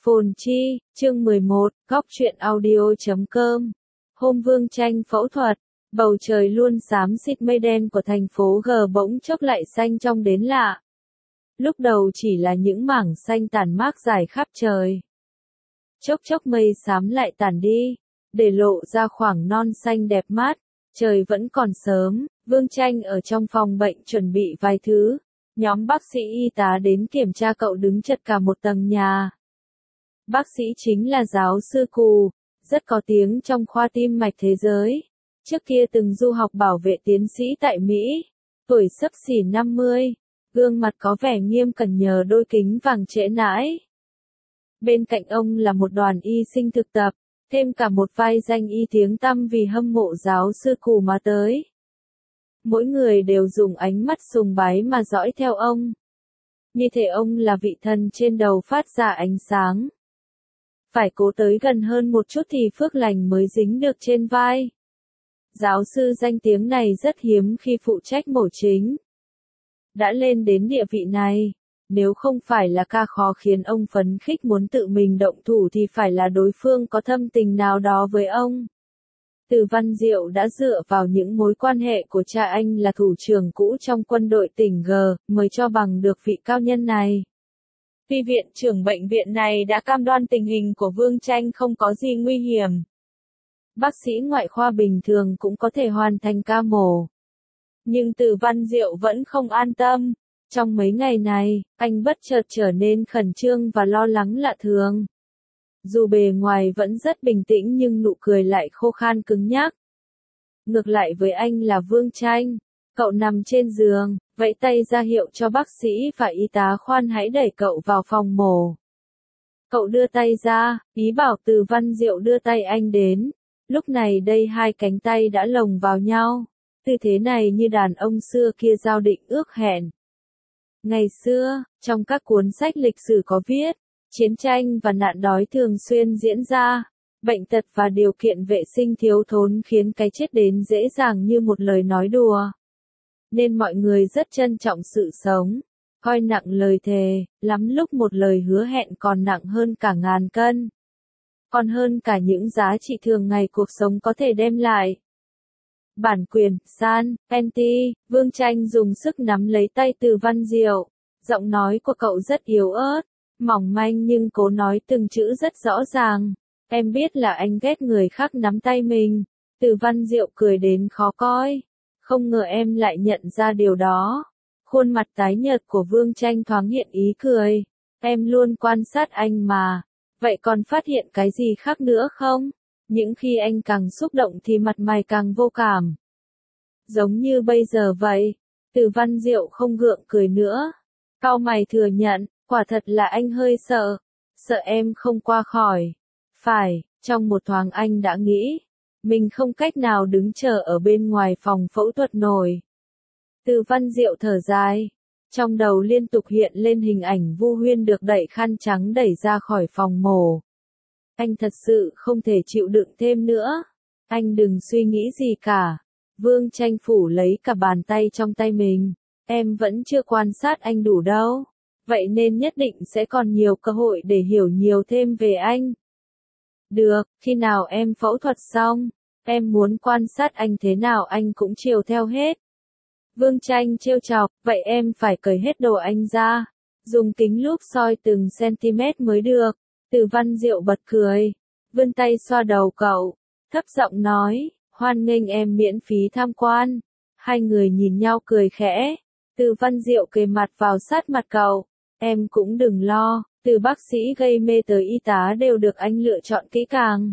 Phồn Chi, chương 11, góc truyện audio.com. Hôm Vương Tranh phẫu thuật, bầu trời luôn xám xịt mây đen của thành phố G bỗng chốc lại xanh trong đến lạ. Lúc đầu chỉ là những mảng xanh tàn mát dài khắp trời. Chốc chốc mây xám lại tàn đi, để lộ ra khoảng non xanh đẹp mát. Trời vẫn còn sớm, Vương Tranh ở trong phòng bệnh chuẩn bị vài thứ. Nhóm bác sĩ y tá đến kiểm tra cậu đứng chật cả một tầng nhà. Bác sĩ chính là giáo sư Cù, rất có tiếng trong khoa tim mạch thế giới. Trước kia từng du học bảo vệ tiến sĩ tại Mỹ, tuổi xấp xỉ 50, gương mặt có vẻ nghiêm cẩn nhờ đôi kính vàng trễ nãi. Bên cạnh ông là một đoàn y sinh thực tập, thêm cả một vai danh y tiếng tăm vì hâm mộ giáo sư Cù mà tới. Mỗi người đều dùng ánh mắt sùng bái mà dõi theo ông. Như thể ông là vị thần trên đầu phát ra ánh sáng. Phải cố tới gần hơn một chút thì phước lành mới dính được trên vai. Giáo sư danh tiếng này rất hiếm khi phụ trách mổ chính. Đã lên đến địa vị này, nếu không phải là ca khó khiến ông phấn khích muốn tự mình động thủ thì phải là đối phương có thâm tình nào đó với ông. Từ Văn Diệu đã dựa vào những mối quan hệ của cha anh là thủ trưởng cũ trong quân đội tỉnh G, mới cho bằng được vị cao nhân này. Vì viện trưởng bệnh viện này đã cam đoan tình hình của Vương Tranh không có gì nguy hiểm. Bác sĩ ngoại khoa bình thường cũng có thể hoàn thành ca mổ. Nhưng Từ Văn Diệu vẫn không an tâm. Trong mấy ngày này, anh bất chợt trở nên khẩn trương và lo lắng lạ thường. Dù bề ngoài vẫn rất bình tĩnh nhưng nụ cười lại khô khan cứng nhắc. Ngược lại với anh là Vương Tranh, cậu nằm trên giường, vẫy tay ra hiệu cho bác sĩ và y tá khoan hãy đẩy cậu vào phòng mổ. Cậu đưa tay ra, ý bảo Từ Văn Diệu đưa tay anh đến. Lúc này đây hai cánh tay đã lồng vào nhau. Tư thế này như đàn ông xưa kia giao định ước hẹn. Ngày xưa, trong các cuốn sách lịch sử có viết, chiến tranh và nạn đói thường xuyên diễn ra, bệnh tật và điều kiện vệ sinh thiếu thốn khiến cái chết đến dễ dàng như một lời nói đùa. Nên mọi người rất trân trọng sự sống, coi nặng lời thề, lắm lúc một lời hứa hẹn còn nặng hơn cả ngàn cân. Còn hơn cả những giá trị thường ngày cuộc sống có thể đem lại. Bản quyền, San, Penti, Vương Tranh dùng sức nắm lấy tay Từ Văn Diệu. Giọng nói của cậu rất yếu ớt, mỏng manh nhưng cố nói từng chữ rất rõ ràng. Em biết là anh ghét người khác nắm tay mình. Từ Văn Diệu cười đến khó coi. Không ngờ em lại nhận ra điều đó. Khuôn mặt tái nhợt của Vương Tranh thoáng hiện ý cười. Em luôn quan sát anh mà. Vậy còn phát hiện cái gì khác nữa không? Những khi anh càng xúc động thì mặt mày càng vô cảm. Giống như bây giờ vậy. Từ Văn Diệu không gượng cười nữa. Cau mày thừa nhận, quả thật là anh hơi sợ. Sợ em không qua khỏi. Phải, trong một thoáng anh đã nghĩ. Mình không cách nào đứng chờ ở bên ngoài phòng phẫu thuật nổi. Từ Văn Diệu thở dài. Trong đầu liên tục hiện lên hình ảnh Vu Huyên được đẩy khăn trắng đẩy ra khỏi phòng mổ. Anh thật sự không thể chịu đựng thêm nữa. Anh đừng suy nghĩ gì cả. Vương Tranh phủ lấy cả bàn tay trong tay mình. Em vẫn chưa quan sát anh đủ đâu. Vậy nên nhất định sẽ còn nhiều cơ hội để hiểu nhiều thêm về anh. Được, khi nào em phẫu thuật xong, em muốn quan sát anh thế nào anh cũng chiều theo hết. Vương Tranh trêu chọc, vậy em phải cởi hết đồ anh ra. Dùng kính lúp soi từng cm mới được. Từ Văn Diệu bật cười. Vươn tay xoa đầu cậu. Thấp giọng nói, hoan nghênh em miễn phí tham quan. Hai người nhìn nhau cười khẽ. Từ Văn Diệu kề mặt vào sát mặt cậu. Em cũng đừng lo, từ bác sĩ gây mê tới y tá đều được anh lựa chọn kỹ càng.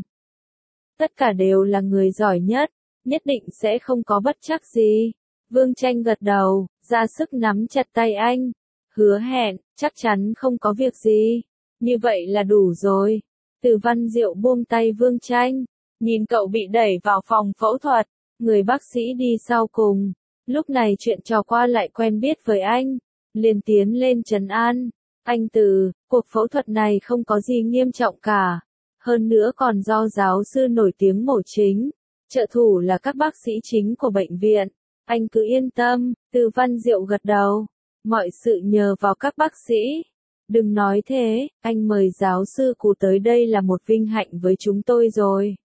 Tất cả đều là người giỏi nhất định sẽ không có bất trắc gì. Vương Tranh gật đầu, ra sức nắm chặt tay anh. Hứa hẹn, chắc chắn không có việc gì. Như vậy là đủ rồi. Từ Văn Diệu buông tay Vương Tranh. Nhìn cậu bị đẩy vào phòng phẫu thuật. Người bác sĩ đi sau cùng. Lúc này chuyện trò qua lại quen biết với anh. Liền tiến lên trấn an. Anh Từ, cuộc phẫu thuật này không có gì nghiêm trọng cả. Hơn nữa còn do giáo sư nổi tiếng mổ chính. Trợ thủ là các bác sĩ chính của bệnh viện. Anh cứ yên tâm. Từ Văn Diệu gật đầu. Mọi sự nhờ vào các bác sĩ. Đừng nói thế, anh mời giáo sư Cú tới đây là một vinh hạnh với chúng tôi rồi.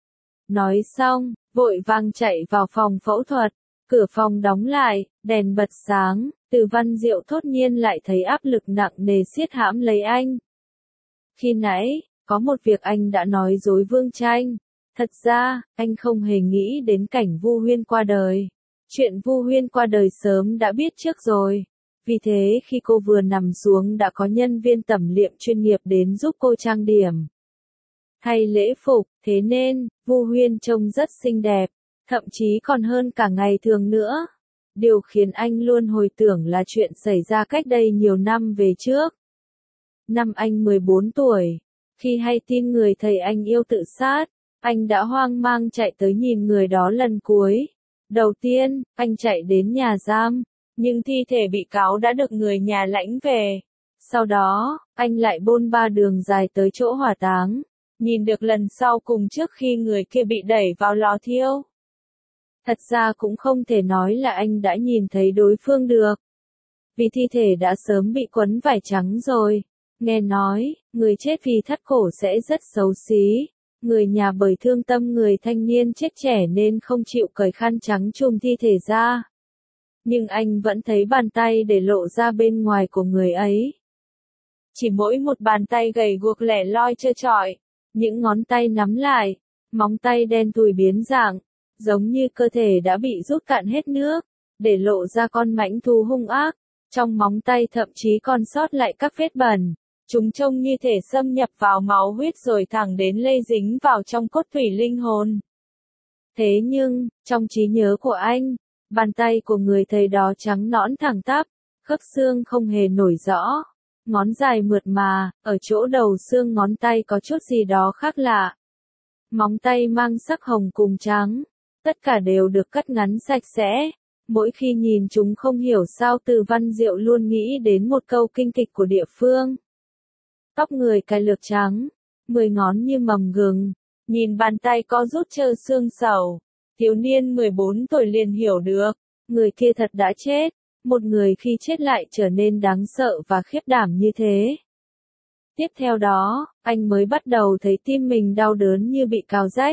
Nói xong, vội vàng chạy vào phòng phẫu thuật, cửa phòng đóng lại, đèn bật sáng, Từ Văn Diệu thốt nhiên lại thấy áp lực nặng nề siết hãm lấy anh. Khi nãy, có một việc anh đã nói dối Vương Tranh. Thật ra, anh không hề nghĩ đến cảnh Vu Huyên qua đời. Chuyện Vu Huyên qua đời sớm đã biết trước rồi. Vì thế khi cô vừa nằm xuống đã có nhân viên tẩm liệm chuyên nghiệp đến giúp cô trang điểm, thay lễ phục, thế nên, Vu Huyên trông rất xinh đẹp, thậm chí còn hơn cả ngày thường nữa. Điều khiến anh luôn hồi tưởng là chuyện xảy ra cách đây nhiều năm về trước. Năm anh 14 tuổi, khi hay tin người thầy anh yêu tự sát, anh đã hoang mang chạy tới nhìn người đó lần cuối. Đầu tiên, anh chạy đến nhà giam, nhưng thi thể bị cáo đã được người nhà lãnh về. Sau đó, anh lại bôn ba đường dài tới chỗ hỏa táng, nhìn được lần sau cùng trước khi người kia bị đẩy vào lò thiêu. Thật ra cũng không thể nói là anh đã nhìn thấy đối phương được, vì thi thể đã sớm bị quấn vải trắng rồi. Nghe nói, người chết vì thắt cổ sẽ rất xấu xí. Người nhà bởi thương tâm người thanh niên chết trẻ nên không chịu cởi khăn trắng trùm thi thể ra. Nhưng anh vẫn thấy bàn tay để lộ ra bên ngoài của người ấy. Chỉ mỗi một bàn tay gầy guộc lẻ loi trơ trọi, những ngón tay nắm lại, móng tay đen thui biến dạng, giống như cơ thể đã bị rút cạn hết nước, để lộ ra con mãnh thú hung ác. Trong móng tay thậm chí còn sót lại các vết bẩn. Chúng trông như thể xâm nhập vào máu huyết rồi thẳng đến lây dính vào trong cốt thủy linh hồn. Thế nhưng, trong trí nhớ của anh, bàn tay của người thầy đó trắng nõn thẳng tắp, khớp xương không hề nổi rõ, ngón dài mượt mà, ở chỗ đầu xương ngón tay có chút gì đó khác lạ. Móng tay mang sắc hồng cùng trắng, tất cả đều được cắt ngắn sạch sẽ. Mỗi khi nhìn chúng không hiểu sao Từ Văn Diệu luôn nghĩ đến một câu kinh kịch của địa phương. Tóc người cài lược trắng, 10 ngón như mầm gừng, nhìn bàn tay có rút trơ xương sầu. Thiếu niên 14 tuổi liền hiểu được, người kia thật đã chết, một người khi chết lại trở nên đáng sợ và khiếp đảm như thế. Tiếp theo đó, anh mới bắt đầu thấy tim mình đau đớn như bị cào rách.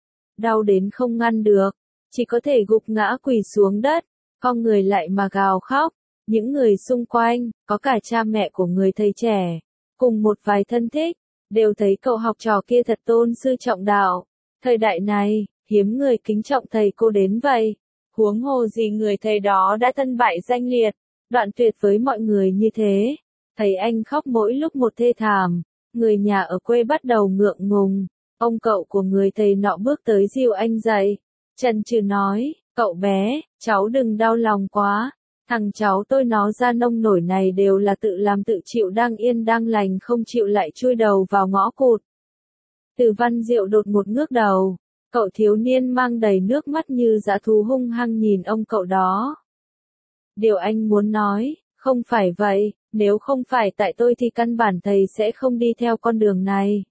Đau đến không ngăn được, chỉ có thể gục ngã quỳ xuống đất, cong người lại mà gào khóc. Những người xung quanh, có cả cha mẹ của người thầy trẻ, cùng một vài thân thích, đều thấy cậu học trò kia thật tôn sư trọng đạo. Thời đại này, hiếm người kính trọng thầy cô đến vậy. Huống hồ gì người thầy đó đã thân bại danh liệt, đoạn tuyệt với mọi người như thế. Thấy anh khóc mỗi lúc một thê thảm, người nhà ở quê bắt đầu ngượng ngùng. Ông cậu của người thầy nọ bước tới dìu anh dậy. Chần chừ nói, cậu bé, cháu đừng đau lòng quá. Thằng cháu tôi nó ra nông nổi này đều là tự làm tự chịu đang yên đang lành không chịu lại chui đầu vào ngõ cụt. Từ Văn Diệu đột ngột ngước đầu. Cậu thiếu niên mang đầy nước mắt như dã thú hung hăng nhìn ông cậu đó. Điều anh muốn nói, không phải vậy, nếu không phải tại tôi thì căn bản thầy sẽ không đi theo con đường này.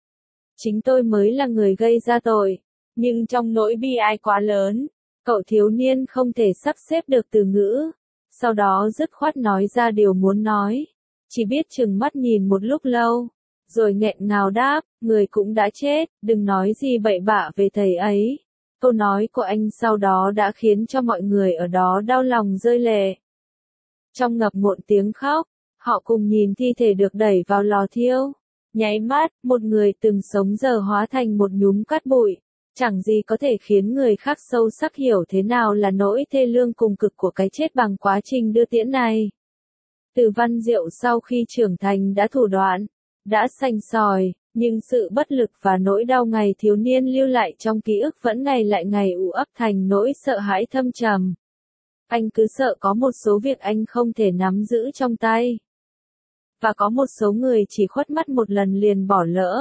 Chính tôi mới là người gây ra tội, nhưng trong nỗi bi ai quá lớn, cậu thiếu niên không thể sắp xếp được từ ngữ. Sau đó dứt khoát nói ra điều muốn nói, chỉ biết trừng mắt nhìn một lúc lâu, rồi nghẹn ngào đáp, người cũng đã chết, đừng nói gì bậy bạ về thầy ấy. Câu nói của anh sau đó đã khiến cho mọi người ở đó đau lòng rơi lệ. Trong ngập ngụn tiếng khóc, họ cùng nhìn thi thể được đẩy vào lò thiêu. Nháy mắt, một người từng sống giờ hóa thành một nhúm cát bụi. Chẳng gì có thể khiến người khác sâu sắc hiểu thế nào là nỗi thê lương cùng cực của cái chết bằng quá trình đưa tiễn này. Từ Văn Diệu sau khi trưởng thành đã thủ đoạn, đã sành sỏi, nhưng sự bất lực và nỗi đau ngày thiếu niên lưu lại trong ký ức vẫn ngày lại ngày ù ấp thành nỗi sợ hãi thâm trầm. Anh cứ sợ có một số việc anh không thể nắm giữ trong tay. Và có một số người chỉ khuất mắt một lần liền bỏ lỡ.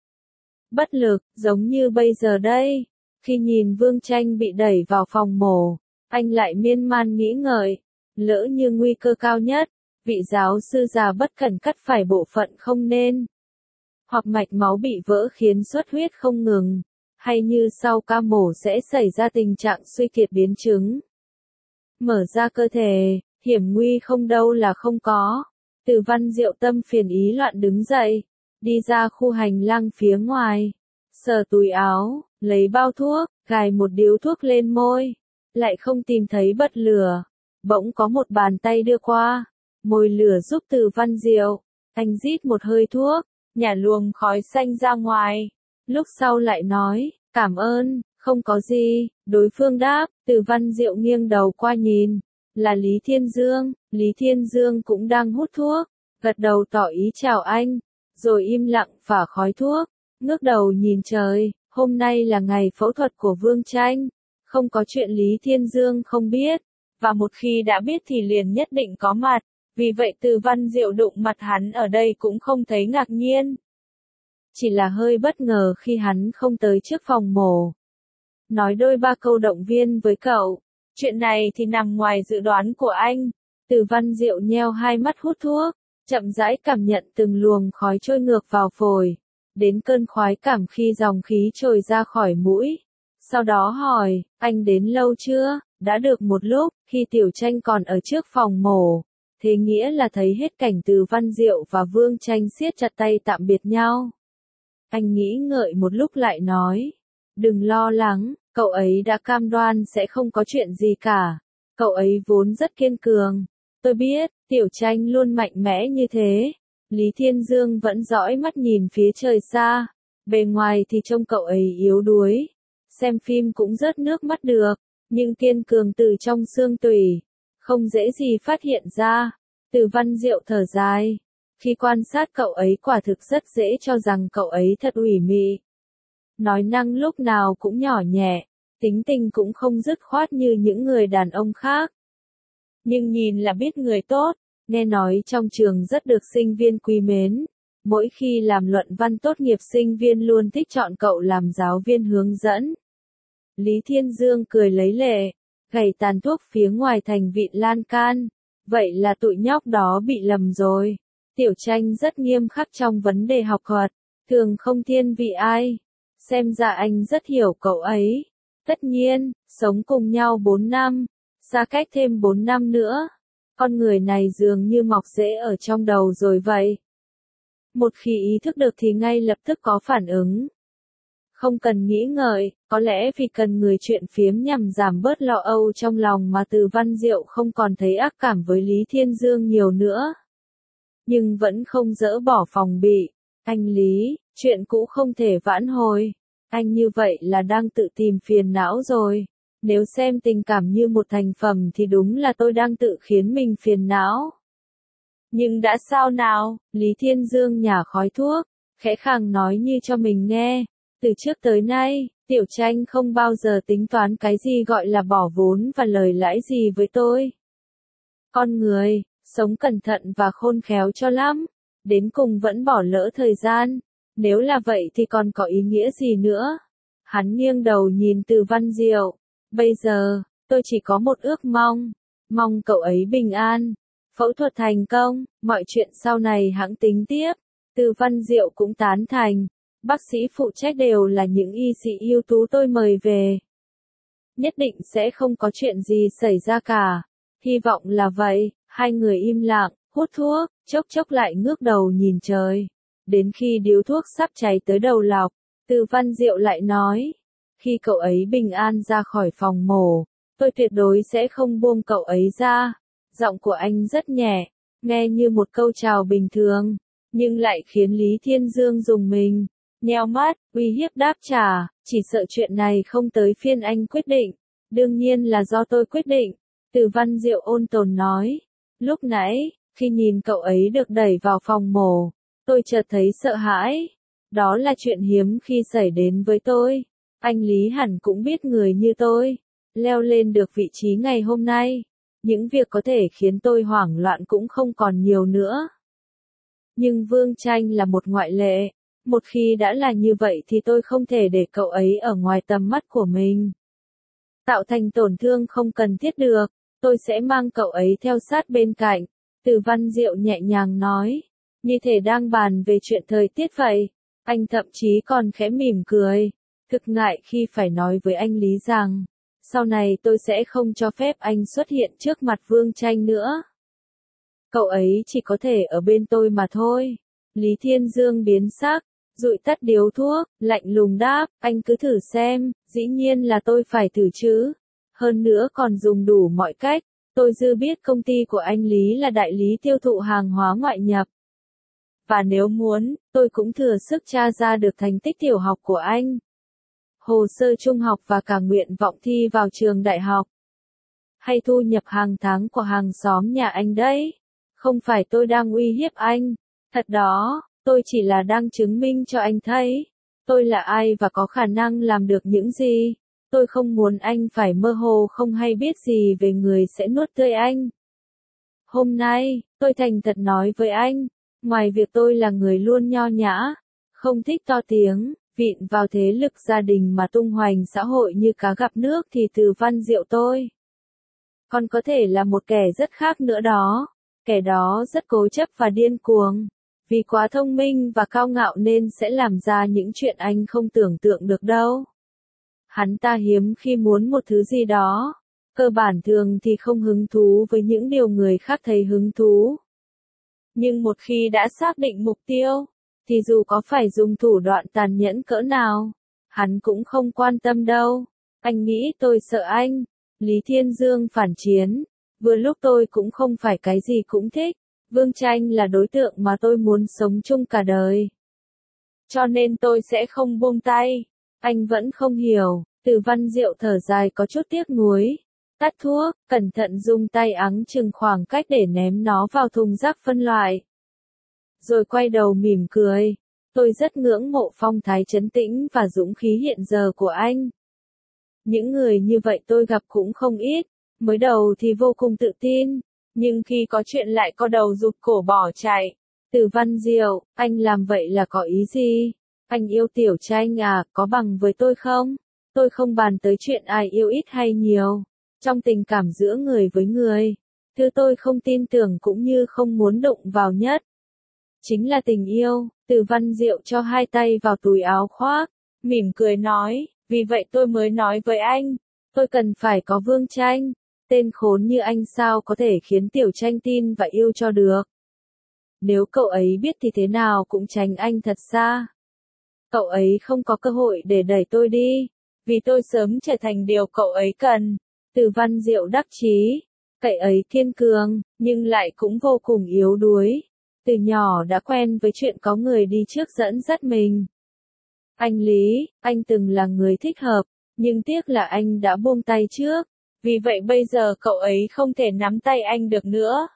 Bất lực, giống như bây giờ đây. Khi nhìn Vương Tranh bị đẩy vào phòng mổ, anh lại miên man nghĩ ngợi. Lỡ như nguy cơ cao nhất, vị giáo sư già bất cẩn cắt phải bộ phận không nên. Hoặc mạch máu bị vỡ khiến xuất huyết không ngừng. Hay như sau ca mổ sẽ xảy ra tình trạng suy kiệt biến chứng. Mở ra cơ thể, hiểm nguy không đâu là không có. Từ Văn Diệu tâm phiền ý loạn đứng dậy, đi ra khu hành lang phía ngoài, sờ túi áo, lấy bao thuốc, cài một điếu thuốc lên môi, lại không tìm thấy bật lửa. Bỗng có một bàn tay đưa qua, mồi lửa giúp Từ Văn Diệu. Anh rít một hơi thuốc, nhả luồng khói xanh ra ngoài. Lúc sau lại nói, cảm ơn, không có gì. Đối phương đáp, Từ Văn Diệu nghiêng đầu qua nhìn, là Lý Thiên Dương. Lý Thiên Dương cũng đang hút thuốc, gật đầu tỏ ý chào anh, rồi im lặng phả khói thuốc, ngước đầu nhìn trời. Hôm nay là ngày phẫu thuật của Vương Tranh, không có chuyện Lý Thiên Dương không biết, và một khi đã biết thì liền nhất định có mặt, vì vậy Từ Văn Diệu đụng mặt hắn ở đây cũng không thấy ngạc nhiên. Chỉ là hơi bất ngờ khi hắn không tới trước phòng mổ. Nói đôi ba câu động viên với cậu, chuyện này thì nằm ngoài dự đoán của anh. Từ Văn Diệu nheo hai mắt hút thuốc, chậm rãi cảm nhận từng luồng khói trôi ngược vào phổi, đến cơn khoái cảm khi dòng khí trồi ra khỏi mũi. Sau đó hỏi, anh đến lâu chưa? Đã được một lúc, khi Tiểu Tranh còn ở trước phòng mổ. Thế nghĩa là thấy hết cảnh Từ Văn Diệu và Vương Tranh siết chặt tay tạm biệt nhau. Anh nghĩ ngợi một lúc lại nói, đừng lo lắng, cậu ấy đã cam đoan sẽ không có chuyện gì cả. Cậu ấy vốn rất kiên cường. Tôi biết, Tiểu Tranh luôn mạnh mẽ như thế. Lý Thiên Dương vẫn dõi mắt nhìn phía trời xa. Bề ngoài thì trông cậu ấy yếu đuối. Xem phim cũng rớt nước mắt được, nhưng kiên cường từ trong xương tủy. Không dễ gì phát hiện ra. Từ Văn Diệu thở dài. Khi quan sát cậu ấy quả thực rất dễ cho rằng cậu ấy thật ủy mị. Nói năng lúc nào cũng nhỏ nhẹ, tính tình cũng không dứt khoát như những người đàn ông khác. Nhưng nhìn là biết người tốt, nghe nói trong trường rất được sinh viên quý mến. Mỗi khi làm luận văn tốt nghiệp sinh viên luôn thích chọn cậu làm giáo viên hướng dẫn. Lý Thiên Dương cười lấy lệ, gảy tàn thuốc phía ngoài thành vịn lan can. Vậy là tụi nhóc đó bị lầm rồi. Tiểu Tranh rất nghiêm khắc trong vấn đề học thuật, thường không thiên vị ai. Xem ra anh rất hiểu cậu ấy. Tất nhiên, sống cùng nhau 4 năm, xa cách thêm 4 năm nữa. Con người này dường như mọc rễ ở trong đầu rồi vậy. Một khi ý thức được thì ngay lập tức có phản ứng. Không cần nghĩ ngợi, có lẽ vì cần người chuyện phiếm nhằm giảm bớt lo âu trong lòng mà Từ Văn Diệu không còn thấy ác cảm với Lý Thiên Dương nhiều nữa. Nhưng vẫn không dỡ bỏ phòng bị. Anh Lý, chuyện cũ không thể vãn hồi. Anh như vậy là đang tự tìm phiền não rồi. Nếu xem tình cảm như một thành phẩm thì đúng là tôi đang tự khiến mình phiền não. Nhưng đã sao nào? Lý Thiên Dương nhả khói thuốc, khẽ khàng nói như cho mình nghe. Từ trước tới nay, Tiểu Tranh không bao giờ tính toán cái gì gọi là bỏ vốn và lời lãi gì với tôi. Con người, sống cẩn thận và khôn khéo cho lắm, đến cùng vẫn bỏ lỡ thời gian. Nếu là vậy thì còn có ý nghĩa gì nữa? Hắn nghiêng đầu nhìn Từ Văn Diệu. Bây giờ, tôi chỉ có một ước mong. Mong cậu ấy bình an. Phẫu thuật thành công, mọi chuyện sau này hãng tính tiếp. Từ Văn Diệu cũng tán thành. Bác sĩ phụ trách đều là những y sĩ ưu tú tôi mời về. Nhất định sẽ không có chuyện gì xảy ra cả. Hy vọng là vậy. Hai người im lặng, hút thuốc, chốc chốc lại ngước đầu nhìn trời. Đến khi điếu thuốc sắp cháy tới đầu lọc, Từ Văn Diệu lại nói. Khi cậu ấy bình an ra khỏi phòng mổ, tôi tuyệt đối sẽ không buông cậu ấy ra. Giọng của anh rất nhẹ, nghe như một câu chào bình thường, nhưng lại khiến Lý Thiên Dương rùng mình. Nheo mắt, uy hiếp đáp trả, chỉ sợ chuyện này không tới phiên anh quyết định. Đương nhiên là do tôi quyết định. Từ Văn Diệu ôn tồn nói. Lúc nãy, khi nhìn cậu ấy được đẩy vào phòng mổ, tôi chợt thấy sợ hãi. Đó là chuyện hiếm khi xảy đến với tôi. Anh Lý hẳn cũng biết người như tôi. Leo lên được vị trí ngày hôm nay. Những việc có thể khiến tôi hoảng loạn cũng không còn nhiều nữa. Nhưng Vương Tranh là một ngoại lệ. Một khi đã là như vậy thì tôi không thể để cậu ấy ở ngoài tầm mắt của mình. Tạo thành tổn thương không cần thiết được. Tôi sẽ mang cậu ấy theo sát bên cạnh. Từ Văn Diệu nhẹ nhàng nói. Như thể đang bàn về chuyện thời tiết vậy. Anh thậm chí còn khẽ mỉm cười. Thực ngại khi phải nói với anh Lý rằng. Sau này tôi sẽ không cho phép anh xuất hiện trước mặt Vương Tranh nữa. Cậu ấy chỉ có thể ở bên tôi mà thôi. Lý Thiên Dương biến sắc, dụi tắt điếu thuốc, lạnh lùng đáp, anh cứ thử xem, dĩ nhiên là tôi phải thử chứ. Hơn nữa còn dùng đủ mọi cách, tôi dư biết công ty của anh Lý là đại lý tiêu thụ hàng hóa ngoại nhập. Và nếu muốn, tôi cũng thừa sức tra ra được thành tích tiểu học của anh, hồ sơ trung học và cả nguyện vọng thi vào trường đại học. Hay thu nhập hàng tháng của hàng xóm nhà anh đấy. Không phải tôi đang uy hiếp anh. Thật đó, tôi chỉ là đang chứng minh cho anh thấy. Tôi là ai và có khả năng làm được những gì. Tôi không muốn anh phải mơ hồ không hay biết gì về người sẽ nuốt tươi anh. Hôm nay, tôi thành thật nói với anh, ngoài việc tôi là người luôn nho nhã, không thích to tiếng, vịn vào thế lực gia đình mà tung hoành xã hội như cá gặp nước thì Từ Văn Diệu tôi còn có thể là một kẻ rất khác nữa đó. Kẻ đó rất cố chấp và điên cuồng. Vì quá thông minh và cao ngạo nên sẽ làm ra những chuyện anh không tưởng tượng được đâu. Hắn ta hiếm khi muốn một thứ gì đó. Cơ bản thường thì không hứng thú với những điều người khác thấy hứng thú. Nhưng một khi đã xác định mục tiêu, thì dù có phải dùng thủ đoạn tàn nhẫn cỡ nào, hắn cũng không quan tâm đâu. Anh nghĩ tôi sợ anh. Lý Thiên Dương phản chiến. Vừa lúc tôi cũng không phải cái gì cũng thích. Vương Tranh là đối tượng mà tôi muốn sống chung cả đời. Cho nên tôi sẽ không buông tay. Anh vẫn không hiểu. Từ Văn Diệu thở dài có chút tiếc nuối. Tắt thuốc, cẩn thận dùng tay ắng chừng khoảng cách để ném nó vào thùng rác phân loại. Rồi quay đầu mỉm cười. Tôi rất ngưỡng mộ phong thái trấn tĩnh và dũng khí hiện giờ của anh. Những người như vậy tôi gặp cũng không ít. Mới đầu thì vô cùng tự tin, nhưng khi có chuyện lại co đầu rụt cổ bỏ chạy. Từ Văn Diệu, anh làm vậy là có ý gì? Anh yêu Tiểu Tranh à, có bằng với tôi không? Tôi không bàn tới chuyện ai yêu ít hay nhiều. Trong tình cảm giữa người với người, thứ tôi không tin tưởng cũng như không muốn đụng vào nhất chính là tình yêu. Từ Văn Diệu cho hai tay vào túi áo khoác, mỉm cười nói, vì vậy tôi mới nói với anh, tôi cần phải có Vương Tranh. Tên khốn như anh sao có thể khiến Tiểu Tranh tin và yêu cho được. Nếu cậu ấy biết thì thế nào cũng tránh anh thật xa. Cậu ấy không có cơ hội để đẩy tôi đi, vì tôi sớm trở thành điều cậu ấy cần. Từ Văn Diệu đắc chí, cậu ấy kiên cường, nhưng lại cũng vô cùng yếu đuối. Từ nhỏ đã quen với chuyện có người đi trước dẫn dắt mình. Anh Lý, anh từng là người thích hợp, nhưng tiếc là anh đã buông tay trước. Vì vậy bây giờ cậu ấy không thể nắm tay anh được nữa.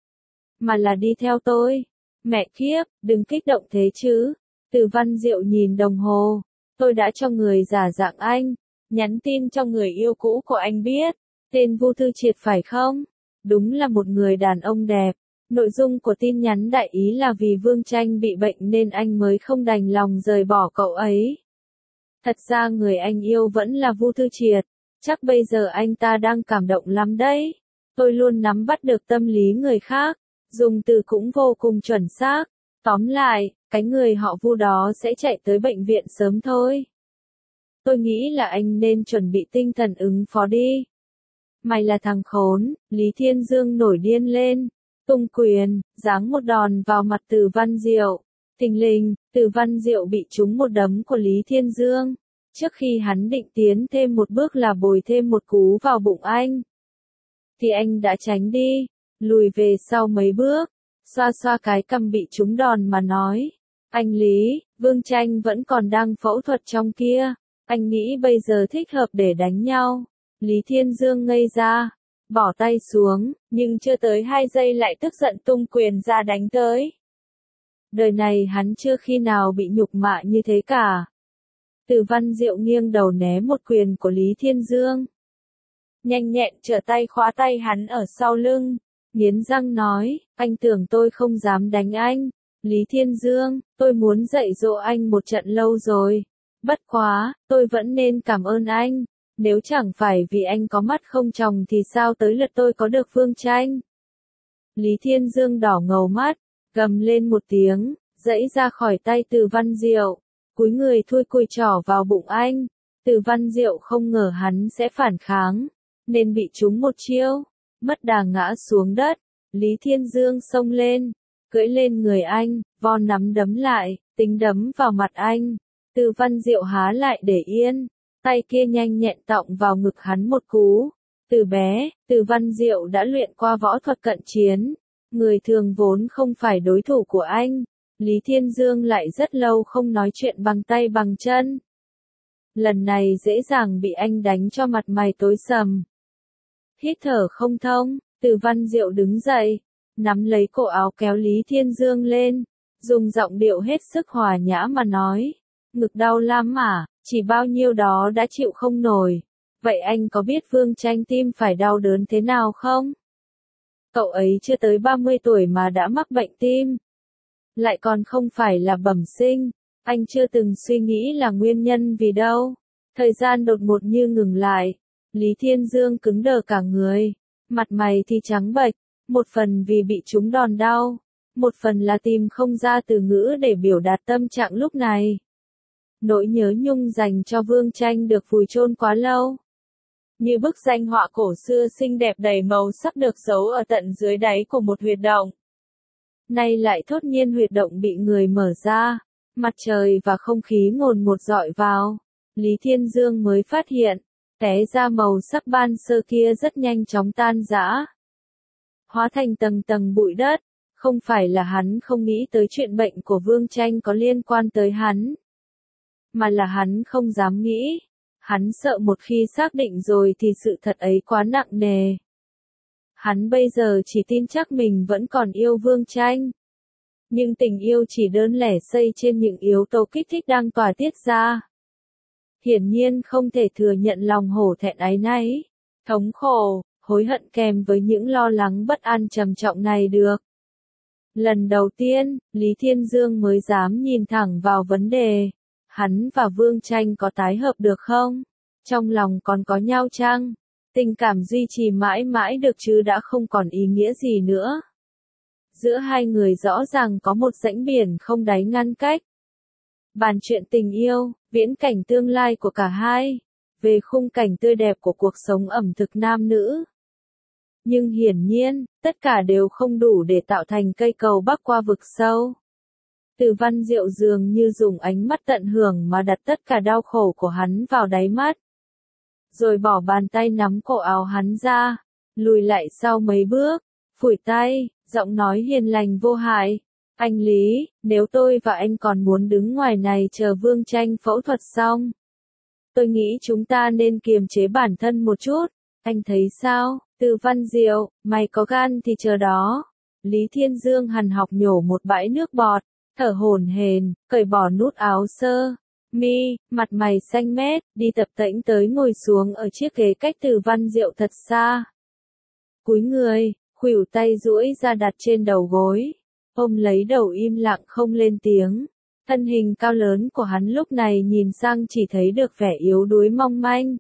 Mà là đi theo tôi. Mẹ kiếp, đừng kích động thế chứ. Từ Văn Diệu nhìn đồng hồ. Tôi đã cho người giả dạng anh. Nhắn tin cho người yêu cũ của anh biết. Tên Vu Thư Triệt phải không? Đúng là một người đàn ông đẹp. Nội dung của tin nhắn đại ý là vì Vương Tranh bị bệnh nên anh mới không đành lòng rời bỏ cậu ấy. Thật ra người anh yêu vẫn là Vu Thư Triệt. Chắc bây giờ anh ta đang cảm động lắm đấy. Tôi luôn nắm bắt được tâm lý người khác, dùng từ cũng vô cùng chuẩn xác. Tóm lại, cái người họ Vu đó sẽ chạy tới bệnh viện sớm thôi. Tôi nghĩ là anh nên chuẩn bị tinh thần ứng phó đi. Mày là thằng khốn. Lý Thiên Dương nổi điên lên, tung quyền, giáng một đòn vào mặt Từ Văn Diệu. Thình lình, Từ Văn Diệu bị trúng một đấm của Lý Thiên Dương. Trước khi hắn định tiến thêm một bước là bồi thêm một cú vào bụng anh, thì anh đã tránh đi, lùi về sau mấy bước, xoa xoa cái cằm bị trúng đòn mà nói. Anh Lý, Vương Tranh vẫn còn đang phẫu thuật trong kia, anh nghĩ bây giờ thích hợp để đánh nhau. Lý Thiên Dương ngây ra, bỏ tay xuống, nhưng chưa tới 2 giây lại tức giận tung quyền ra đánh tới. Đời này hắn chưa khi nào bị nhục mạ như thế cả. Từ Văn Diệu nghiêng đầu né một quyền của Lý Thiên Dương. Nhanh nhẹn trở tay khóa tay hắn ở sau lưng. Nghiến răng nói, anh tưởng tôi không dám đánh anh. Lý Thiên Dương, tôi muốn dạy dỗ anh một trận lâu rồi. Bất quá, tôi vẫn nên cảm ơn anh. Nếu chẳng phải vì anh có mắt không tròng thì sao tới lượt tôi có được Vương Tranh. Lý Thiên Dương đỏ ngầu mắt, gầm lên một tiếng, giãy ra khỏi tay Từ Văn Diệu. Cúi người thui cùi trỏ vào bụng anh. Từ Văn Diệu không ngờ hắn sẽ phản kháng, nên bị trúng một chiêu, mất đà ngã xuống đất. Lý Thiên Dương xông lên, cưỡi lên người anh, vo nắm đấm lại, tính đấm vào mặt anh. Từ Văn Diệu há lại để yên, tay kia nhanh nhẹn tọng vào ngực hắn một cú. Từ bé, Từ Văn Diệu đã luyện qua võ thuật cận chiến, người thường vốn không phải đối thủ của anh. Lý Thiên Dương lại rất lâu không nói chuyện bằng tay bằng chân. Lần này dễ dàng bị anh đánh cho mặt mày tối sầm. Hít thở không thông, Từ Văn Diệu đứng dậy, nắm lấy cổ áo kéo Lý Thiên Dương lên, dùng giọng điệu hết sức hòa nhã mà nói, ngực đau lắm à, chỉ bao nhiêu đó đã chịu không nổi. Vậy anh có biết Vương Tranh tim phải đau đớn thế nào không? Cậu ấy chưa tới 30 tuổi mà đã mắc bệnh tim. Lại còn không phải là bẩm sinh, anh chưa từng suy nghĩ là nguyên nhân vì đâu. Thời gian đột ngột như ngừng lại, Lý Thiên Dương cứng đờ cả người, mặt mày thì trắng bệch, một phần vì bị trúng đòn đau, một phần là tìm không ra từ ngữ để biểu đạt tâm trạng lúc này. Nỗi nhớ nhung dành cho Vương Tranh được vùi chôn quá lâu. Như bức danh họa cổ xưa xinh đẹp đầy màu sắc được giấu ở tận dưới đáy của một huyệt động. Nay lại thốt nhiên huyệt động bị người mở ra, mặt trời và không khí ngồn ngột rọi vào. Lý Thiên Dương mới phát hiện, té ra màu sắc ban sơ kia rất nhanh chóng tan rã, hóa thành tầng tầng bụi đất. Không phải là hắn không nghĩ tới chuyện bệnh của Vương Tranh có liên quan tới hắn, mà là hắn không dám nghĩ. Hắn sợ một khi xác định rồi thì sự thật ấy quá nặng nề. Hắn bây giờ chỉ tin chắc mình vẫn còn yêu Vương Tranh. Nhưng tình yêu chỉ đơn lẻ xây trên những yếu tố kích thích đang tỏa tiết ra. Hiển nhiên không thể thừa nhận lòng hổ thẹn áy náy, thống khổ, hối hận kèm với những lo lắng bất an trầm trọng này được. Lần đầu tiên, Lý Thiên Dương mới dám nhìn thẳng vào vấn đề. Hắn và Vương Tranh có tái hợp được không? Trong lòng còn có nhau chăng? Tình cảm duy trì mãi mãi được chứ đã không còn ý nghĩa gì nữa. Giữa hai người rõ ràng có một rãnh biển không đáy ngăn cách. Bàn chuyện tình yêu, viễn cảnh tương lai của cả hai, về khung cảnh tươi đẹp của cuộc sống ẩm thực nam nữ. Nhưng hiển nhiên, tất cả đều không đủ để tạo thành cây cầu bắc qua vực sâu. Từ Văn Diệu dường như dùng ánh mắt tận hưởng mà đặt tất cả đau khổ của hắn vào đáy mắt. Rồi bỏ bàn tay nắm cổ áo hắn ra, lùi lại sau mấy bước, phủi tay, giọng nói hiền lành vô hại. Anh Lý, nếu tôi và anh còn muốn đứng ngoài này chờ Vương Tranh phẫu thuật xong, tôi nghĩ chúng ta nên kiềm chế bản thân một chút. Anh thấy sao? Từ Văn Diệu, mày có gan thì chờ đó. Lý Thiên Dương hằn học nhổ một bãi nước bọt, thở hổn hển, cởi bỏ nút áo sơ mi, mặt mày xanh mét, đi tập tễnh tới ngồi xuống ở chiếc ghế cách Từ Văn Diệu thật xa. Cúi người, khuỷu tay duỗi ra đặt trên đầu gối, ôm lấy đầu im lặng không lên tiếng. Thân hình cao lớn của hắn lúc này nhìn sang chỉ thấy được vẻ yếu đuối mong manh.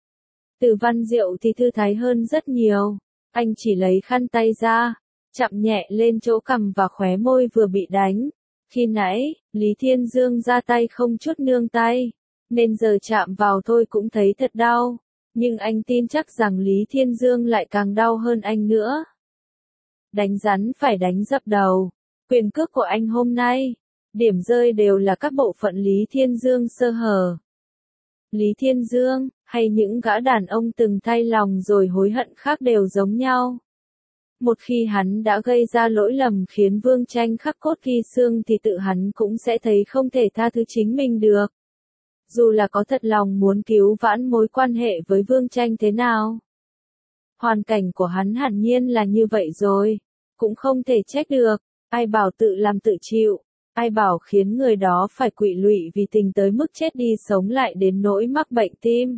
Từ Văn Diệu thì thư thái hơn rất nhiều, anh chỉ lấy khăn tay ra, chạm nhẹ lên chỗ cằm và khóe môi vừa bị đánh. Khi nãy, Lý Thiên Dương ra tay không chút nương tay, nên giờ chạm vào thôi cũng thấy thật đau, nhưng anh tin chắc rằng Lý Thiên Dương lại càng đau hơn anh nữa. Đánh rắn phải đánh dập đầu, quyền cước của anh hôm nay, điểm rơi đều là các bộ phận Lý Thiên Dương sơ hở. Lý Thiên Dương, hay những gã đàn ông từng thay lòng rồi hối hận khác đều giống nhau. Một khi hắn đã gây ra lỗi lầm khiến Vương Tranh khắc cốt ghi xương thì tự hắn cũng sẽ thấy không thể tha thứ chính mình được. Dù là có thật lòng muốn cứu vãn mối quan hệ với Vương Tranh thế nào. Hoàn cảnh của hắn hẳn nhiên là như vậy rồi, cũng không thể trách được, ai bảo tự làm tự chịu, ai bảo khiến người đó phải quỵ lụy vì tình tới mức chết đi sống lại đến nỗi mắc bệnh tim.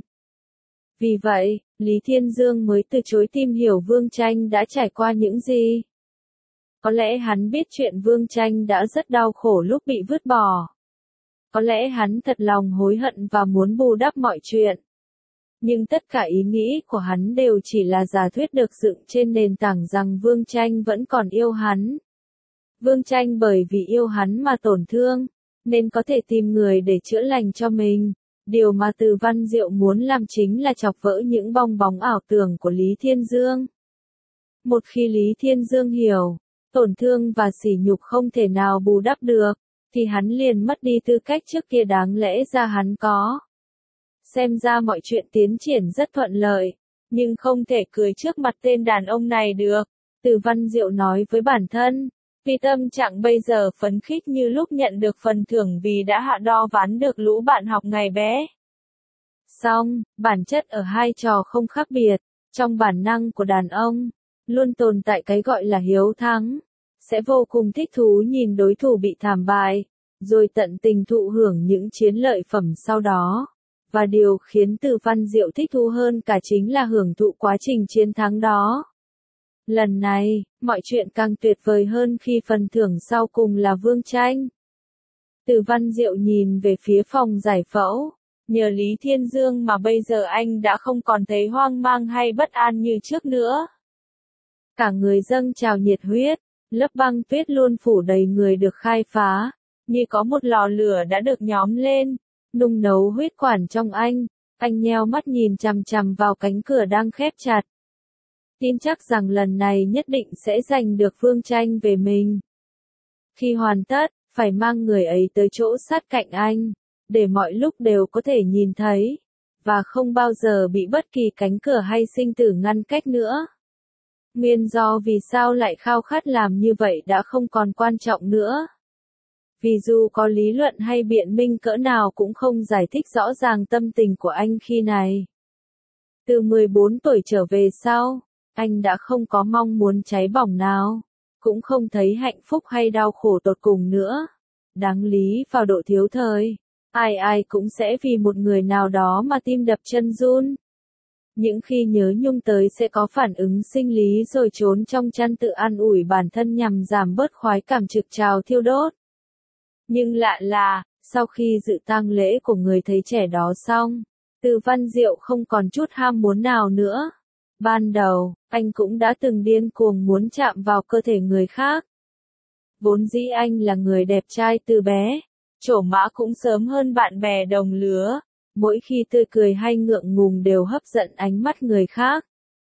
Vì vậy, Lý Thiên Dương mới từ chối tìm hiểu Vương Tranh đã trải qua những gì. Có lẽ hắn biết chuyện Vương Tranh đã rất đau khổ lúc bị vứt bỏ. Có lẽ hắn thật lòng hối hận và muốn bù đắp mọi chuyện. Nhưng tất cả ý nghĩ của hắn đều chỉ là giả thuyết được dựng trên nền tảng rằng Vương Tranh vẫn còn yêu hắn. Vương Tranh bởi vì yêu hắn mà tổn thương, nên có thể tìm người để chữa lành cho mình. Điều mà Từ Văn Diệu muốn làm chính là chọc vỡ những bong bóng ảo tưởng của Lý Thiên Dương. Một khi Lý Thiên Dương hiểu, tổn thương và sỉ nhục không thể nào bù đắp được, thì hắn liền mất đi tư cách trước kia đáng lẽ ra hắn có. Xem ra mọi chuyện tiến triển rất thuận lợi, nhưng không thể cười trước mặt tên đàn ông này được. Từ Văn Diệu nói với bản thân, vì tâm trạng bây giờ phấn khích như lúc nhận được phần thưởng vì đã hạ đo ván được lũ bạn học ngày bé. Song, bản chất ở hai trò không khác biệt, trong bản năng của đàn ông, luôn tồn tại cái gọi là hiếu thắng, sẽ vô cùng thích thú nhìn đối thủ bị thảm bại, rồi tận tình thụ hưởng những chiến lợi phẩm sau đó. Và điều khiến Từ Văn Diệu thích thú hơn cả chính là hưởng thụ quá trình chiến thắng đó. Lần này, mọi chuyện càng tuyệt vời hơn khi phần thưởng sau cùng là vương tranh. Từ Văn Diệu nhìn về phía phòng giải phẫu, nhờ Lý Thiên Dương mà bây giờ anh đã không còn thấy hoang mang hay bất an như trước nữa. Cả người dâng trào nhiệt huyết, lớp băng tuyết luôn phủ đầy người được khai phá, như có một lò lửa đã được nhóm lên, nung nấu huyết quản trong anh nheo mắt nhìn chằm chằm vào cánh cửa đang khép chặt. Tin chắc rằng lần này nhất định sẽ giành được vương tranh về mình. Khi hoàn tất, phải mang người ấy tới chỗ sát cạnh anh, để mọi lúc đều có thể nhìn thấy, và không bao giờ bị bất kỳ cánh cửa hay sinh tử ngăn cách nữa. Nguyên do vì sao lại khao khát làm như vậy đã không còn quan trọng nữa. Vì dù có lý luận hay biện minh cỡ nào cũng không giải thích rõ ràng tâm tình của anh khi này. Từ 14 tuổi trở về sau, anh đã không có mong muốn cháy bỏng nào, cũng không thấy hạnh phúc hay đau khổ tột cùng nữa. Đáng lý vào độ thiếu thời, ai cũng sẽ vì một người nào đó mà tim đập chân run. Những khi nhớ nhung tới sẽ có phản ứng sinh lý rồi trốn trong chăn tự an ủi bản thân nhằm giảm bớt khoái cảm trực trào thiêu đốt. Nhưng lạ là, sau khi dự tang lễ của người thầy trẻ đó xong, Từ Văn Diệu không còn chút ham muốn nào nữa. Ban đầu, anh cũng đã từng điên cuồng muốn chạm vào cơ thể người khác. Vốn dĩ anh là người đẹp trai từ bé, trổ mã cũng sớm hơn bạn bè đồng lứa, mỗi khi tươi cười hay ngượng ngùng đều hấp dẫn ánh mắt người khác.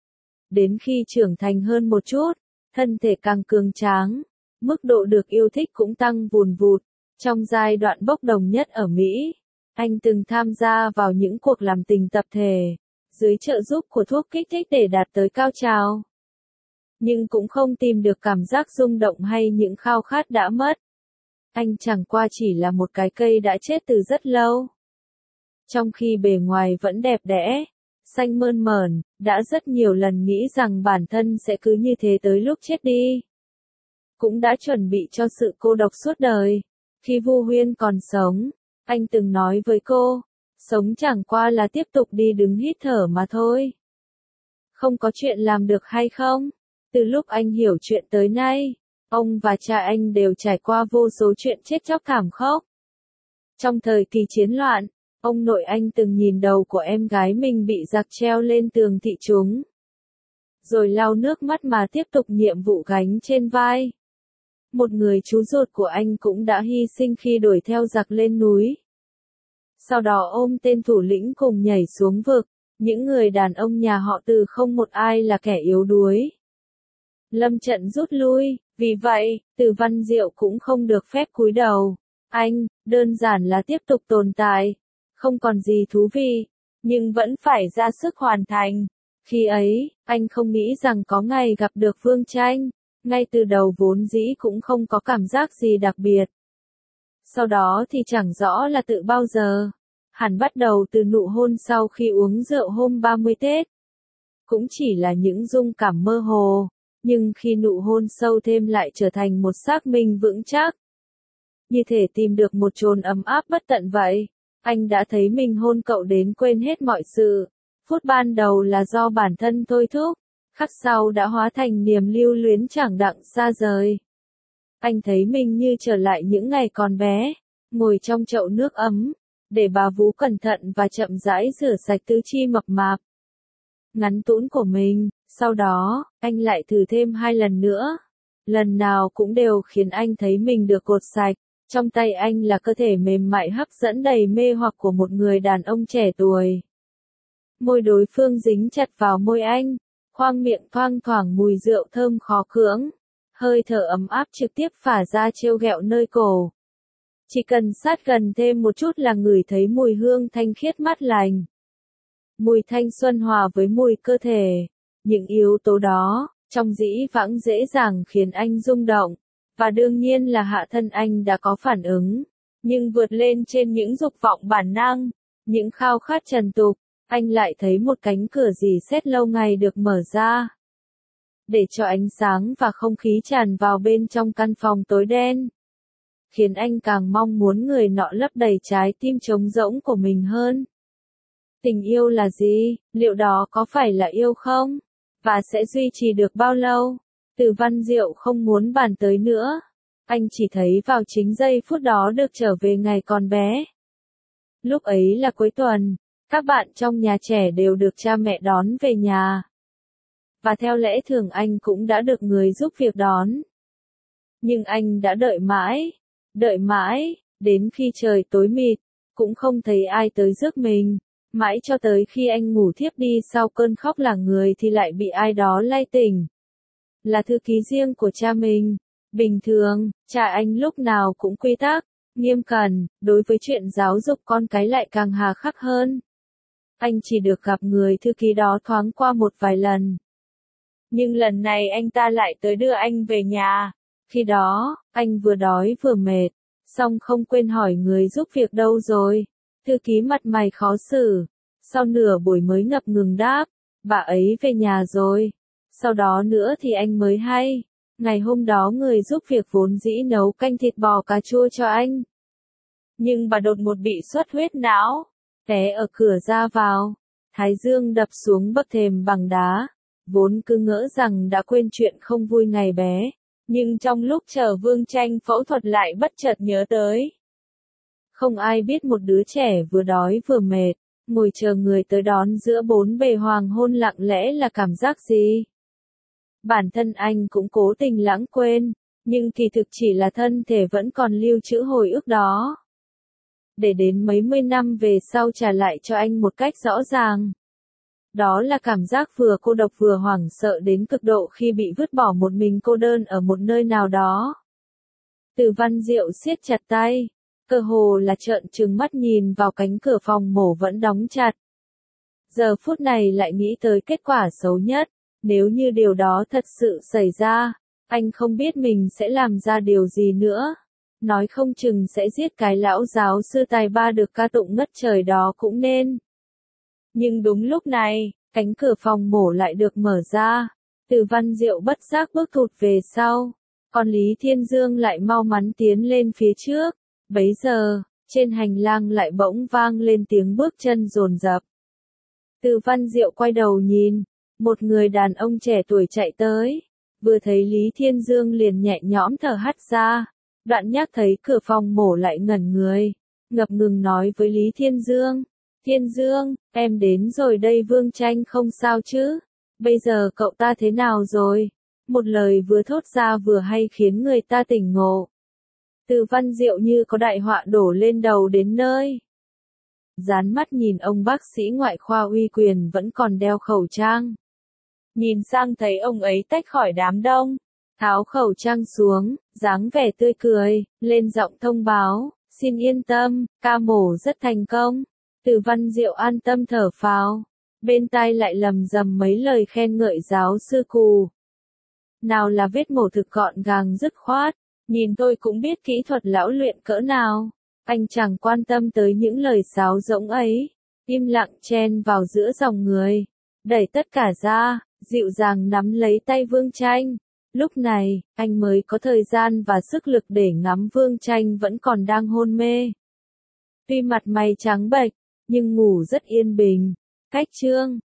Đến khi trưởng thành hơn một chút, thân thể càng cường tráng, mức độ được yêu thích cũng tăng vùn vụt. Trong giai đoạn bốc đồng nhất ở Mỹ, anh từng tham gia vào những cuộc làm tình tập thể, dưới trợ giúp của thuốc kích thích để đạt tới cao trào. Nhưng cũng không tìm được cảm giác rung động hay những khao khát đã mất. Anh chẳng qua chỉ là một cái cây đã chết từ rất lâu. Trong khi bề ngoài vẫn đẹp đẽ, xanh mơn mởn, đã rất nhiều lần nghĩ rằng bản thân sẽ cứ như thế tới lúc chết đi. Cũng đã chuẩn bị cho sự cô độc suốt đời. Khi Vu Huyên còn sống, anh từng nói với cô, sống chẳng qua là tiếp tục đi đứng hít thở mà thôi. Không có chuyện làm được hay không? Từ lúc anh hiểu chuyện tới nay, ông và cha anh đều trải qua vô số chuyện chết chóc thảm khốc. Trong thời kỳ chiến loạn, ông nội anh từng nhìn đầu của em gái mình bị giặc treo lên tường thị trúng, rồi lau nước mắt mà tiếp tục nhiệm vụ gánh trên vai. Một người chú ruột của anh cũng đã hy sinh khi đuổi theo giặc lên núi. Sau đó ôm tên thủ lĩnh cùng nhảy xuống vực, những người đàn ông nhà họ Từ không một ai là kẻ yếu đuối. Lâm trận rút lui, vì vậy, Từ Văn Diệu cũng không được phép cúi đầu. Anh, đơn giản là tiếp tục tồn tại, không còn gì thú vị, nhưng vẫn phải ra sức hoàn thành. Khi ấy, anh không nghĩ rằng có ngày gặp được vương tranh. Ngay từ đầu vốn dĩ cũng không có cảm giác gì đặc biệt. Sau đó thì chẳng rõ là tự bao giờ. Hẳn bắt đầu từ nụ hôn sau khi uống rượu hôm 30 Tết. Cũng chỉ là những rung cảm mơ hồ, nhưng khi nụ hôn sâu thêm lại trở thành một xác minh vững chắc. Như thể tìm được một chốn ấm áp bất tận vậy. Anh đã thấy mình hôn cậu đến quên hết mọi sự. Phút ban đầu là do bản thân thôi thúc. Khắc sau đã hóa thành niềm lưu luyến chẳng đặng xa rời. Anh thấy mình như trở lại những ngày còn bé, ngồi trong chậu nước ấm, để bà vú cẩn thận và chậm rãi rửa sạch tứ chi mập mạp, ngắn tũn của mình. Sau đó, anh lại thử thêm 2 lần nữa. Lần nào cũng đều khiến anh thấy mình được cột sạch. Trong tay anh là cơ thể mềm mại hấp dẫn đầy mê hoặc của một người đàn ông trẻ tuổi. Môi đối phương dính chặt vào môi anh. khoang miệng thoang thoảng mùi rượu thơm khó cưỡng, hơi thở ấm áp trực tiếp phả ra trêu ghẹo nơi cổ. Chỉ cần sát gần thêm một chút là ngửi thấy mùi hương thanh khiết mát lành. Mùi thanh xuân hòa với mùi cơ thể, những yếu tố đó, trong dĩ vãng dễ dàng khiến anh rung động, và đương nhiên là hạ thân anh đã có phản ứng, nhưng vượt lên trên những dục vọng bản năng, những khao khát trần tục, anh lại thấy một cánh cửa rỉ sét lâu ngày được mở ra. Để cho ánh sáng và không khí tràn vào bên trong căn phòng tối đen, khiến anh càng mong muốn người nọ lấp đầy trái tim trống rỗng của mình hơn. Tình yêu là gì? Liệu đó có phải là yêu không? Và sẽ duy trì được bao lâu? Từ Văn Diệu không muốn bàn tới nữa. Anh chỉ thấy vào chính giây phút đó được trở về ngày còn bé. Lúc ấy là cuối tuần, các bạn trong nhà trẻ đều được cha mẹ đón về nhà. Và theo lẽ thường anh cũng đã được người giúp việc đón. Nhưng anh đã đợi mãi, đến khi trời tối mịt, cũng không thấy ai tới rước mình. Mãi cho tới khi anh ngủ thiếp đi sau cơn khóc lả người thì lại bị ai đó lay tỉnh. Là thư ký riêng của cha mình. Bình thường, cha anh lúc nào cũng quy tắc, nghiêm cẩn, đối với chuyện giáo dục con cái lại càng hà khắc hơn. Anh chỉ được gặp người thư ký đó thoáng qua một vài lần. Nhưng lần này anh ta lại tới đưa anh về nhà. Khi đó, anh vừa đói vừa mệt, xong không quên hỏi người giúp việc đâu rồi. Thư ký mặt mày khó xử, sau nửa buổi mới ngập ngừng đáp, bà ấy về nhà rồi. Sau đó nữa thì anh mới hay, ngày hôm đó người giúp việc vốn dĩ nấu canh thịt bò cà chua cho anh. Nhưng bà đột ngột bị xuất huyết não, té ở cửa ra vào, thái dương đập xuống bậc thềm bằng đá, vốn cứ ngỡ rằng đã quên chuyện không vui ngày bé, nhưng trong lúc chờ Vương Tranh phẫu thuật lại bất chợt nhớ tới. Không ai biết một đứa trẻ vừa đói vừa mệt, ngồi chờ người tới đón giữa bốn bề hoàng hôn lặng lẽ là cảm giác gì. Bản thân anh cũng cố tình lãng quên, nhưng kỳ thực chỉ là thân thể vẫn còn lưu trữ hồi ức đó. Để đến mấy mươi năm về sau trả lại cho anh một cách rõ ràng. Đó là cảm giác vừa cô độc vừa hoảng sợ đến cực độ khi bị vứt bỏ một mình cô đơn ở một nơi nào đó. Từ Văn Diệu siết chặt tay, cơ hồ là trợn trừng mắt nhìn vào cánh cửa phòng mổ vẫn đóng chặt. Giờ phút này lại nghĩ tới kết quả xấu nhất, nếu như điều đó thật sự xảy ra, anh không biết mình sẽ làm ra điều gì nữa. Nói không chừng sẽ giết cái lão giáo sư tài ba được ca tụng ngất trời đó cũng nên. Nhưng đúng lúc này, cánh cửa phòng mổ lại được mở ra, Từ Văn Diệu bất giác bước thụt về sau, còn Lý Thiên Dương lại mau mắn tiến lên phía trước. Bấy giờ, trên hành lang lại bỗng vang lên tiếng bước chân dồn dập. Từ Văn Diệu quay đầu nhìn, một người đàn ông trẻ tuổi chạy tới, vừa thấy Lý Thiên Dương liền nhẹ nhõm thở hắt ra, đoạn nhắc thấy cửa phòng mổ lại ngẩn người, ngập ngừng nói với Lý Thiên Dương, Thiên Dương, em đến rồi đây Vương Tranh không sao chứ, bây giờ cậu ta thế nào rồi? Một lời vừa thốt ra vừa hay khiến người ta tỉnh ngộ. Từ Văn Diệu như có đại họa đổ lên đầu đến nơi. Dán mắt nhìn ông bác sĩ ngoại khoa uy quyền vẫn còn đeo khẩu trang. Nhìn sang thấy ông ấy tách khỏi đám đông, tháo khẩu trang xuống, dáng vẻ tươi cười, lên giọng thông báo, xin yên tâm, ca mổ rất thành công. Từ Văn Diệu an tâm thở phào, bên tai lại lầm rầm mấy lời khen ngợi giáo sư Cù. Nào là vết mổ thực gọn gàng dứt khoát, nhìn tôi cũng biết kỹ thuật lão luyện cỡ nào. Anh chẳng quan tâm tới những lời sáo rỗng ấy, im lặng chen vào giữa dòng người, đẩy tất cả ra, dịu dàng nắm lấy tay Vương Tranh. Lúc này, anh mới có thời gian và sức lực để ngắm Vương Tranh vẫn còn đang hôn mê. Tuy mặt mày trắng bệch, nhưng ngủ rất yên bình. Cách chương